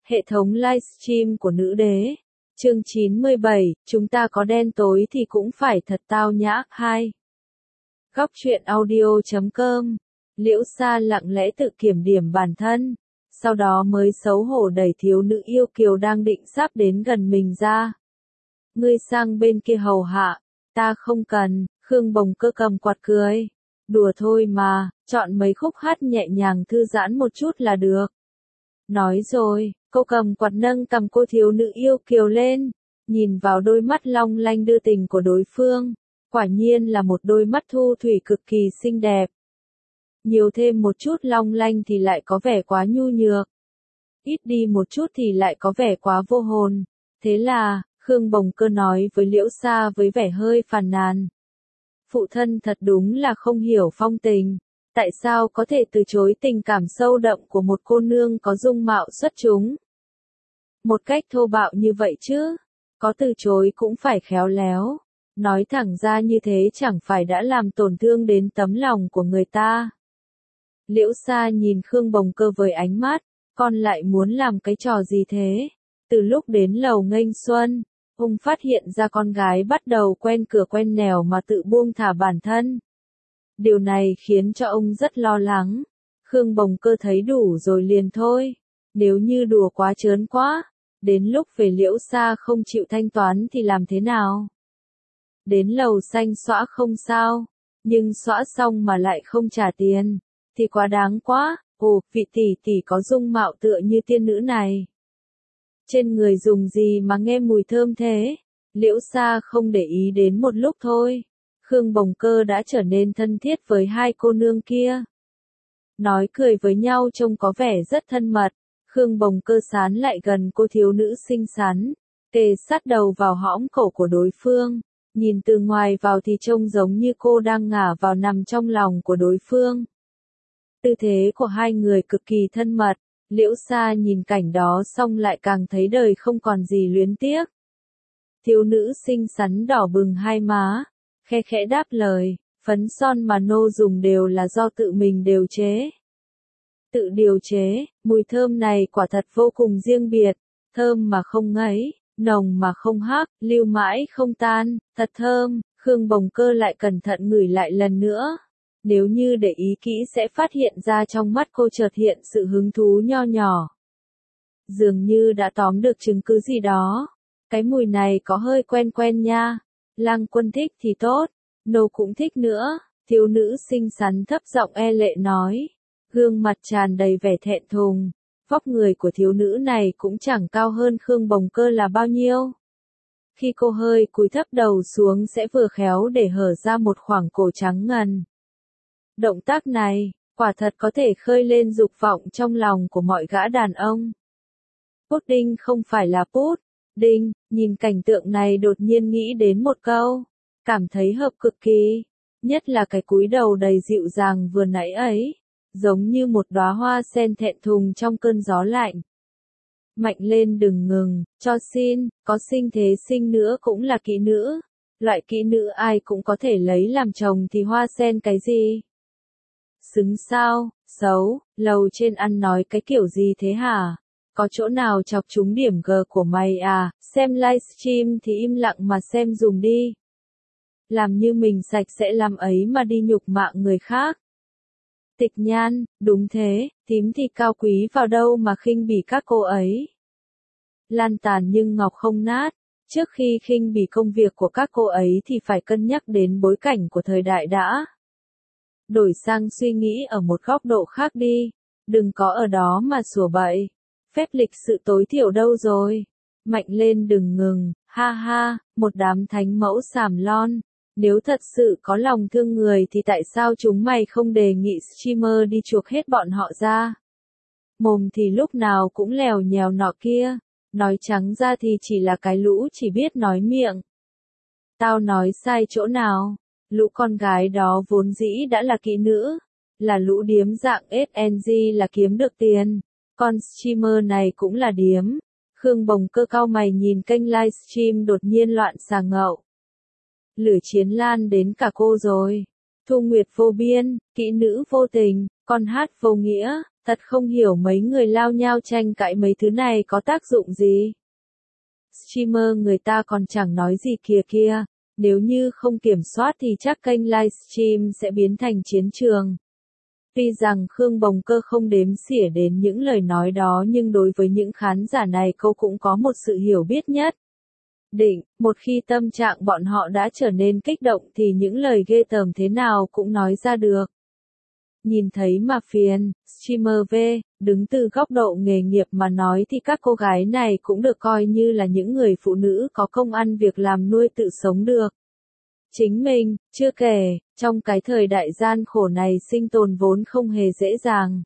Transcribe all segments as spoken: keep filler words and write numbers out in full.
Hệ thống livestream của nữ đế. Chương chín mươi bảy, chúng ta có đen tối thì cũng phải thật tao nhã. hai. Góc truyện audio chấm com. Liễu Sa lặng lẽ tự kiểm điểm bản thân, sau đó mới xấu hổ đẩy thiếu nữ yêu kiều đang định sắp đến gần mình ra. Ngươi sang bên kia hầu hạ, ta không cần. Khương Bồng Cơ cầm quạt cười. Đùa thôi mà, chọn mấy khúc hát nhẹ nhàng thư giãn một chút là được. Nói rồi, cô cầm quạt nâng cầm cô thiếu nữ yêu kiều lên, nhìn vào đôi mắt long lanh đưa tình của đối phương, quả nhiên là một đôi mắt thu thủy cực kỳ xinh đẹp. Nhiều thêm một chút long lanh thì lại có vẻ quá nhu nhược, ít đi một chút thì lại có vẻ quá vô hồn. Thế là, Khương Bồng Cơ nói với Liễu Sa với vẻ hơi phàn nàn. Phụ thân thật đúng là không hiểu phong tình. Tại sao có thể từ chối tình cảm sâu đậm của một cô nương có dung mạo xuất chúng một cách thô bạo như vậy chứ? Có từ chối cũng phải khéo léo. Nói thẳng ra như thế chẳng phải đã làm tổn thương đến tấm lòng của người ta. Liễu Sa nhìn Khương Bồng Cơ với ánh mắt, con lại muốn làm cái trò gì thế? Từ lúc đến lầu nghênh xuân, ông phát hiện ra con gái bắt đầu quen cửa quen nẻo mà tự buông thả bản thân. Điều này khiến cho ông rất lo lắng. Khương Bồng Cơ thấy đủ rồi liền thôi. Nếu như đùa quá trớn quá, đến lúc về Liễu Sa không chịu thanh toán thì làm thế nào? Đến lầu xanh xõa không sao, nhưng xõa xong mà lại không trả tiền, thì quá đáng quá. Ồ, vị tỷ tỷ có dung mạo tựa như tiên nữ này. Trên người dùng gì mà nghe mùi thơm thế? Liễu Sa không để ý đến một lúc thôi. Khương Bồng Cơ đã trở nên thân thiết với hai cô nương kia. Nói cười với nhau trông có vẻ rất thân mật. Khương Bồng Cơ sán lại gần cô thiếu nữ xinh xắn, kề sát đầu vào hõm cổ của đối phương. Nhìn từ ngoài vào thì trông giống như cô đang ngả vào nằm trong lòng của đối phương. Tư thế của hai người cực kỳ thân mật. Liễu Sa nhìn cảnh đó xong lại càng thấy đời không còn gì luyến tiếc. Thiếu nữ xinh xắn đỏ bừng hai má, khe khẽ đáp lời, phấn son mà nô dùng đều là do tự mình điều chế. Tự điều chế, mùi thơm này quả thật vô cùng riêng biệt, thơm mà không ngấy, nồng mà không hắc, lưu mãi không tan, thật thơm. Khương Bồng Cơ lại cẩn thận ngửi lại lần nữa. Nếu như để ý kỹ sẽ phát hiện ra trong mắt cô chợt hiện sự hứng thú nho nhỏ. Dường như đã tóm được chứng cứ gì đó. Cái mùi này có hơi quen quen nha. Lang Quân thích thì tốt, nô cũng thích nữa. Thiếu nữ xinh xắn thấp giọng e lệ nói. Gương mặt tràn đầy vẻ thẹn thùng. Vóc người của thiếu nữ này cũng chẳng cao hơn Khương Bồng Cơ là bao nhiêu. Khi cô hơi cúi thấp đầu xuống sẽ vừa khéo để hở ra một khoảng cổ trắng ngần. Động tác này, quả thật có thể khơi lên dục vọng trong lòng của mọi gã đàn ông. Pudding không phải là put. Đinh, nhìn cảnh tượng này đột nhiên nghĩ đến một câu. Cảm thấy hợp cực kỳ. Nhất là cái cúi đầu đầy dịu dàng vừa nãy ấy. Giống như một đóa hoa sen thẹn thùng trong cơn gió lạnh. Mạnh lên đừng ngừng, cho xin, có sinh thế sinh nữa cũng là kỹ nữ. Loại kỹ nữ ai cũng có thể lấy làm chồng thì hoa sen cái gì? Xứng sao, xấu, lầu trên ăn nói cái kiểu gì thế hả? Có chỗ nào chọc trúng điểm G của mày à? Xem livestream thì im lặng mà xem dùm đi. Làm như mình sạch sẽ làm ấy mà đi nhục mạ người khác. Tịch Nhan, đúng thế, tím thì cao quý vào đâu mà khinh bỉ các cô ấy. Lan tàn nhưng ngọc không nát. Trước khi khinh bỉ công việc của các cô ấy thì phải cân nhắc đến bối cảnh của thời đại đã. Đổi sang suy nghĩ ở một góc độ khác đi. Đừng có ở đó mà sủa bậy. Phép lịch sự tối thiểu đâu rồi? Mạnh lên đừng ngừng, ha ha, một đám thánh mẫu sàm lon. Nếu thật sự có lòng thương người thì tại sao chúng mày không đề nghị streamer đi chuộc hết bọn họ ra? Mồm thì lúc nào cũng lèo nhèo nọ kia. Nói trắng ra thì chỉ là cái lũ chỉ biết nói miệng. Tao nói sai chỗ nào? Lũ con gái đó vốn dĩ đã là kỹ nữ. Là lũ điếm dạng ét en giê là kiếm được tiền. Con streamer này cũng là điếm. Khương Bồng Cơ cau mày nhìn kênh livestream đột nhiên loạn xà ngậu. Lửa chiến lan đến cả cô rồi. Thu Nguyệt vô biên, kỹ nữ vô tình, con hát vô nghĩa, Thật không hiểu mấy người lao nhau tranh cãi mấy thứ này có tác dụng gì. Streamer người ta còn chẳng nói gì kìa kia, nếu như không kiểm soát thì chắc kênh livestream sẽ biến thành chiến trường. Tuy rằng Khương Bồng Cơ không đếm xỉa đến những lời nói đó nhưng đối với những khán giả này cô cũng có một sự hiểu biết nhất định, một khi tâm trạng bọn họ đã trở nên kích động thì những lời ghê tởm thế nào cũng nói ra được. Nhìn thấy mà phiền, streamer V, đứng từ góc độ nghề nghiệp mà nói thì các cô gái này cũng được coi như là những người phụ nữ có công ăn việc làm nuôi tự sống được chính mình, chưa kể, trong cái thời đại gian khổ này sinh tồn vốn không hề dễ dàng.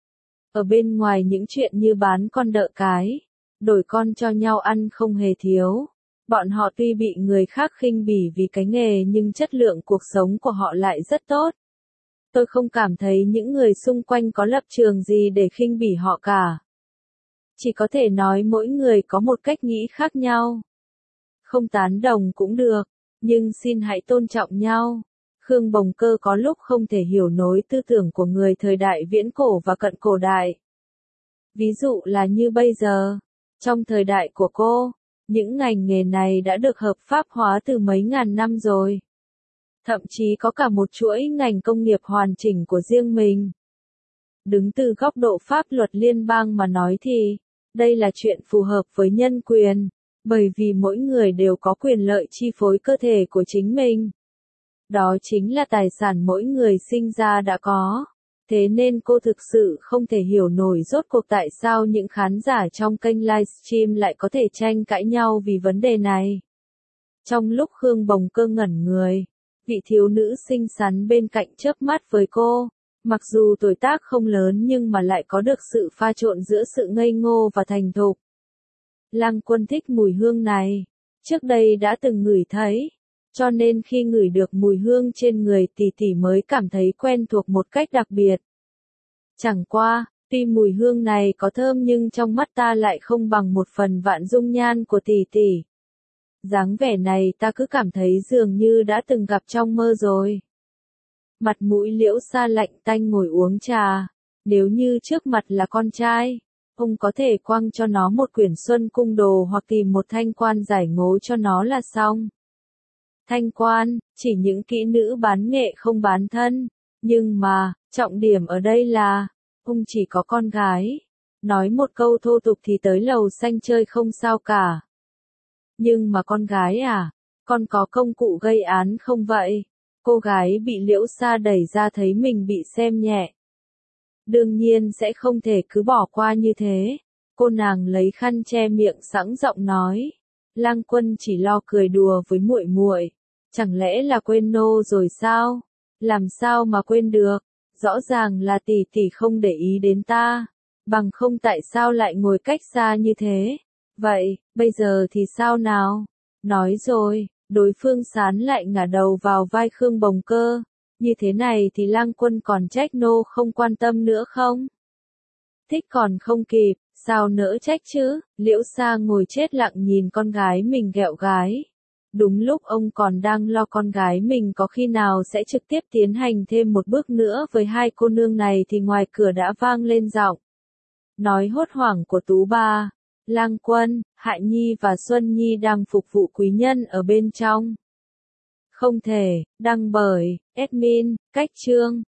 Ở bên ngoài những chuyện như bán con đợ cái, đổi con cho nhau ăn không hề thiếu. Bọn họ tuy bị người khác khinh bỉ vì cái nghề nhưng chất lượng cuộc sống của họ lại rất tốt. Tôi không cảm thấy những người xung quanh có lập trường gì để khinh bỉ họ cả. Chỉ có thể nói mỗi người có một cách nghĩ khác nhau. Không tán đồng cũng được, nhưng xin hãy tôn trọng nhau. Khương Bồng Cơ có lúc không thể hiểu nổi tư tưởng của người thời đại viễn cổ và cận cổ đại. Ví dụ là như bây giờ, trong thời đại của cô, những ngành nghề này đã được hợp pháp hóa từ mấy ngàn năm rồi. Thậm chí có cả một chuỗi ngành công nghiệp hoàn chỉnh của riêng mình. Đứng từ góc độ pháp luật liên bang mà nói thì, đây là chuyện phù hợp với nhân quyền, bởi vì mỗi người đều có quyền lợi chi phối cơ thể của chính mình. Đó chính là tài sản mỗi người sinh ra đã có. Thế nên cô thực sự không thể hiểu nổi rốt cuộc tại sao những khán giả trong kênh livestream lại có thể tranh cãi nhau vì vấn đề này. Trong lúc Khương Bồng Cơ ngẩn người, vị thiếu nữ xinh xắn bên cạnh chớp mắt với cô, mặc dù tuổi tác không lớn nhưng mà lại có được sự pha trộn giữa sự ngây ngô và thành thục. Lăng Quân thích mùi hương này, trước đây đã từng ngửi thấy, cho nên khi ngửi được mùi hương trên người tỷ tỷ mới cảm thấy quen thuộc một cách đặc biệt. Chẳng qua, tuy mùi hương này có thơm nhưng trong mắt ta lại không bằng một phần vạn dung nhan của tỷ tỷ. Dáng vẻ này ta cứ cảm thấy dường như đã từng gặp trong mơ rồi. Mặt mũi Liễu Sa lạnh tanh ngồi uống trà, nếu như trước mặt là con trai, ông có thể quăng cho nó một quyển Xuân Cung Đồ hoặc tìm một thanh quan giải ngố cho nó là xong. Thanh quan, chỉ những kỹ nữ bán nghệ không bán thân, nhưng mà, trọng điểm ở đây là, ông chỉ có con gái. Nói một câu thô tục thì tới lầu xanh chơi không sao cả. Nhưng mà con gái à, con có công cụ gây án không vậy? Cô gái bị Liễu Sa đẩy ra thấy mình bị xem nhẹ. Đương nhiên sẽ không thể cứ bỏ qua như thế. Cô nàng lấy khăn che miệng sẵn giọng nói. Lăng Quân chỉ lo cười đùa với muội muội, chẳng lẽ là quên nô rồi sao? Làm sao mà quên được? Rõ ràng là tỷ tỷ không để ý đến ta, bằng không tại sao lại ngồi cách xa như thế? Vậy, bây giờ thì sao nào? Nói rồi, đối phương sán lại ngả đầu vào vai Khương Bồng Cơ. Như thế này thì Lăng Quân còn trách nô không quan tâm nữa không? Thích còn không kịp, sao nỡ trách chứ? Liễu Sa ngồi chết lặng nhìn con gái mình ghẹo gái. Đúng lúc ông còn đang lo con gái mình có khi nào sẽ trực tiếp tiến hành thêm một bước nữa với hai cô nương này thì ngoài cửa đã vang lên giọng nói hốt hoảng của Tú Ba. Lăng Quân, Hạ Nhi và Xuân Nhi đang phục vụ quý nhân ở bên trong. Không thể, đăng bởi, admin, cách chương.